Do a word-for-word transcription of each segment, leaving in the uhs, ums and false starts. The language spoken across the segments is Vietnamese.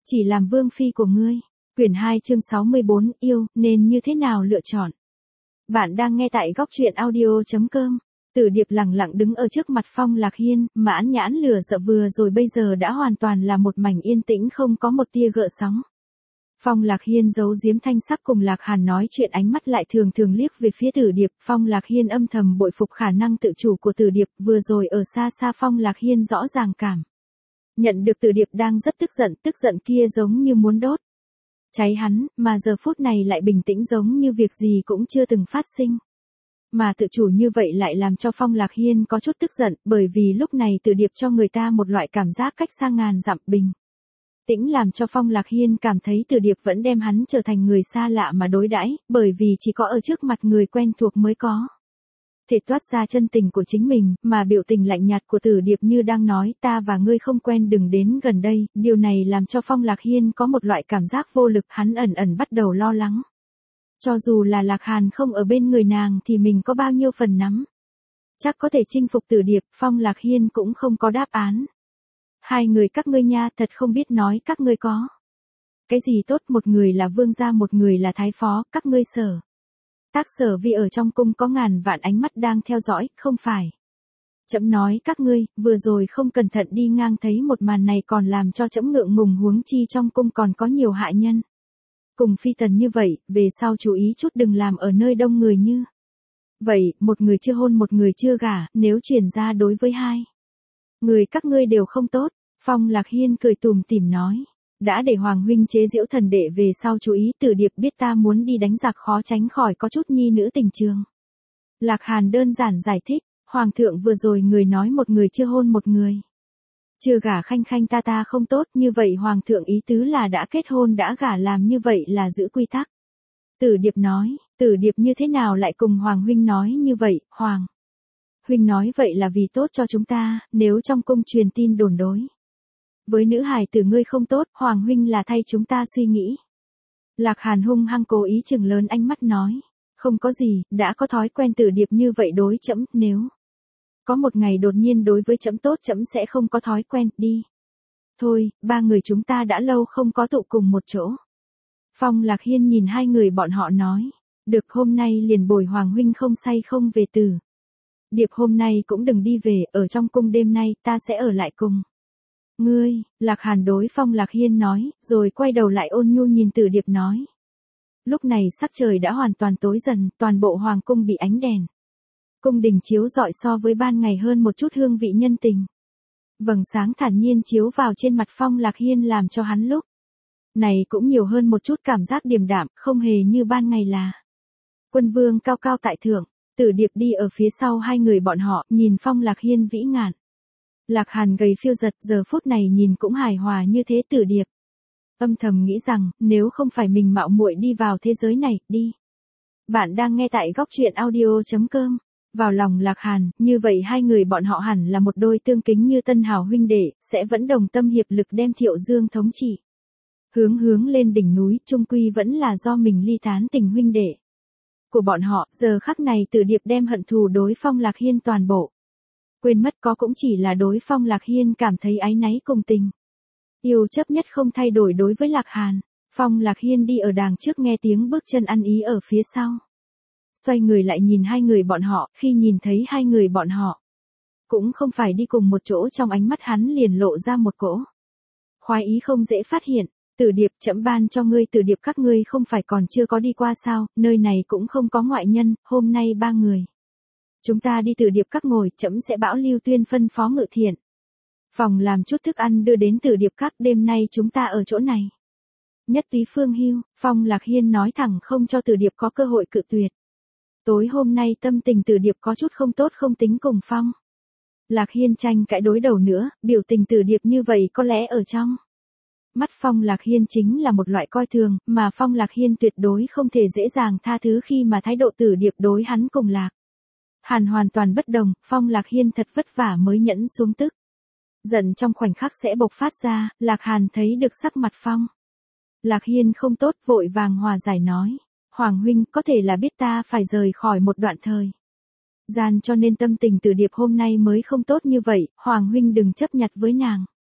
Chỉ làm vương phi của ngươi. Quyển hai chương sáu mươi bốn, yêu, nên như thế nào lựa chọn. Bạn đang nghe tại góc truyện audio chấm com. Tử Điệp lặng lặng đứng ở trước mặt Phong Lạc Hiên, mãn nhãn lửa giận vừa rồi bây giờ đã hoàn toàn là một mảnh yên tĩnh không có một tia gợn sóng. Phong Lạc Hiên giấu giếm thanh sắc cùng Lạc Hàn nói chuyện, ánh mắt lại thường thường liếc về phía Tử Điệp. Phong Lạc Hiên âm thầm bội phục khả năng tự chủ của Tử Điệp, vừa rồi ở xa xa Phong Lạc Hiên rõ ràng cảm nhận được Tử Điệp đang rất tức giận, tức giận kia giống như muốn đốt cháy hắn, mà giờ phút này lại bình tĩnh giống như việc gì cũng chưa từng phát sinh. Mà tự chủ như vậy lại làm cho Phong Lạc Hiên có chút tức giận, bởi vì lúc này Tử Điệp cho người ta một loại cảm giác cách xa ngàn dặm bình tĩnh, làm cho Phong Lạc Hiên cảm thấy Tử Điệp vẫn đem hắn trở thành người xa lạ mà đối đãi, bởi vì chỉ có ở trước mặt người quen thuộc mới có thể toát ra chân tình của chính mình, mà biểu tình lạnh nhạt của Tử Điệp như đang nói ta và ngươi không quen đừng đến gần đây, điều này làm cho Phong Lạc Hiên có một loại cảm giác vô lực, hắn ẩn ẩn bắt đầu lo lắng. Cho dù là Lạc Hàn không ở bên người nàng thì mình có bao nhiêu phần nắm chắc có thể chinh phục Tử Điệp, Phong Lạc Hiên cũng không có đáp án. Hai người các ngươi nha, thật không biết nói các ngươi có cái gì tốt, một người là vương gia một người là thái phó, các ngươi sở tác sở vì ở trong cung có ngàn vạn ánh mắt đang theo dõi, không phải. Trẫm nói các ngươi, vừa rồi không cẩn thận đi ngang thấy một màn này còn làm cho trẫm ngượng ngùng, huống chi trong cung còn có nhiều hạ nhân cùng phi tần như vậy, về sau chú ý chút đừng làm ở nơi đông người như vậy, một người chưa hôn một người chưa gả, nếu truyền ra đối với hai người các ngươi đều không tốt. Phong Lạc Hiên cười tùm tìm nói, đã để Hoàng huynh chế giễu thần đệ, về sau chú ý. Tử Điệp biết ta muốn đi đánh giặc khó tránh khỏi có chút nhi nữ tình trường. Lạc Hàn đơn giản giải thích, Hoàng thượng vừa rồi người nói một người chưa hôn một người chưa gả khanh khanh ta ta không tốt, như vậy Hoàng thượng ý tứ là đã kết hôn đã gả, làm như vậy là giữ quy tắc. Tử Điệp nói, Tử Điệp như thế nào lại cùng Hoàng huynh nói như vậy, Hoàng huynh nói vậy là vì tốt cho chúng ta, nếu trong cung truyền tin đồn đối với nữ hài tử ngươi không tốt, Hoàng huynh là thay chúng ta suy nghĩ. Lạc Hàn hung hăng cố ý chừng lớn ánh mắt nói, không có gì, đã có thói quen Tử Điệp như vậy đối trẫm, nếu có một ngày đột nhiên đối với trẫm tốt trẫm sẽ không có thói quen, đi. Thôi, ba người chúng ta đã lâu không có tụ cùng một chỗ. Phong Lạc Hiên nhìn hai người bọn họ nói, được, hôm nay liền bồi Hoàng huynh không say không về. Tử Điệp hôm nay cũng đừng đi về, ở trong cung đêm nay ta sẽ ở lại cùng ngươi. Lạc Hàn đối Phong Lạc Hiên nói, rồi quay đầu lại ôn nhu nhìn Tử Điệp nói. Lúc này sắc trời đã hoàn toàn tối dần, toàn bộ hoàng cung bị ánh đèn cung đình chiếu rọi so với ban ngày hơn một chút hương vị nhân tình. Vầng sáng thản nhiên chiếu vào trên mặt Phong Lạc Hiên làm cho hắn lúc này cũng nhiều hơn một chút cảm giác điềm đạm, không hề như ban ngày là quân vương cao cao tại thượng. Tử Điệp đi ở phía sau hai người bọn họ, nhìn Phong Lạc Hiên vĩ ngạn. Lạc Hàn gầy phiêu giật giờ phút này nhìn cũng hài hòa như thế. Tử Điệp âm thầm nghĩ rằng, nếu không phải mình mạo muội đi vào thế giới này, đi. Bạn đang nghe tại góc truyện audio chấm com. Vào lòng Lạc Hàn, như vậy hai người bọn họ hẳn là một đôi tương kính như tân hào huynh đệ, sẽ vẫn đồng tâm hiệp lực đem Thiệu Dương thống trị hướng hướng lên đỉnh núi, chung quy vẫn là do mình ly tán tình huynh đệ của bọn họ. Giờ khắc này Tử Điệp đem hận thù đối Phong Lạc Hiên toàn bộ quên mất, có cũng chỉ là đối Phong Lạc Hiên cảm thấy áy náy cùng tình yêu chấp nhất không thay đổi đối với Lạc Hàn. Phong Lạc Hiên đi ở đàng trước, nghe tiếng bước chân ăn ý ở phía sau, xoay người lại nhìn hai người bọn họ, khi nhìn thấy hai người bọn họ cũng không phải đi cùng một chỗ, trong ánh mắt hắn liền lộ ra một cỗ khoái ý không dễ phát hiện. Tử Điệp, trẫm ban cho ngươi Tử Điệp, các ngươi không phải còn chưa có đi qua sao, nơi này cũng không có ngoại nhân, hôm nay ba người chúng ta đi. Tử Điệp các ngồi, trẫm sẽ bảo Lưu Tuyên phân phó Ngự Thiện phòng làm chút thức ăn đưa đến Tử Điệp các, đêm nay chúng ta ở chỗ này. Nhất túy phương hưu. Phong Lạc Hiên nói thẳng không cho Tử Điệp có cơ hội cự tuyệt. Tối hôm nay tâm tình Tử Điệp có chút không tốt, không tính cùng Phong Lạc Hiên tranh cãi đối đầu nữa, biểu tình Tử Điệp như vậy có lẽ ở trong mắt Phong Lạc Hiên chính là một loại coi thường, mà Phong Lạc Hiên tuyệt đối không thể dễ dàng tha thứ khi mà thái độ Tử Điệp đối hắn cùng Lạc Hàn hoàn toàn bất đồng. Phong Lạc Hiên thật vất vả mới nhẫn xuống tức giận trong khoảnh khắc sẽ bộc phát ra. Lạc Hàn thấy được sắc mặt Phong Lạc Hiên không tốt, vội vàng hòa giải nói, Hoàng huynh có thể là biết ta phải rời khỏi một đoạn thời gian cho nên tâm tình Tử Điệp hôm nay mới không tốt như vậy, Hoàng huynh đừng chấp nhặt với nàng.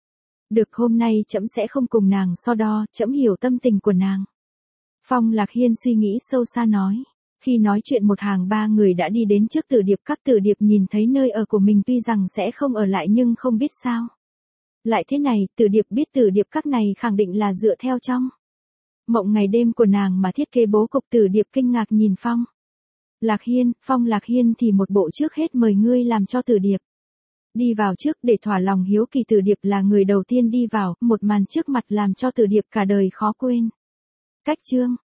Được, hôm nay trẫm sẽ không cùng nàng so đo, trẫm hiểu tâm tình của nàng. Phong Lạc Hiên suy nghĩ sâu xa nói. Khi nói chuyện một hàng ba người đã đi đến trước Tử Điệp Các. Tử Điệp nhìn thấy nơi ở của mình tuy rằng sẽ không ở lại nhưng không biết sao lại thế này, Tử Điệp biết Tử Điệp Các này khẳng định là dựa theo trong mộng ngày đêm của nàng mà thiết kế bố cục. Tử Điệp kinh ngạc nhìn Phong Lạc Hiên, Phong Lạc Hiên thì một bộ trước hết mời ngươi làm cho Tử Điệp đi vào trước để thỏa lòng hiếu kỳ. Tử Điệp là người đầu tiên đi vào, một màn trước mặt làm cho Tử Điệp cả đời khó quên. Cách chương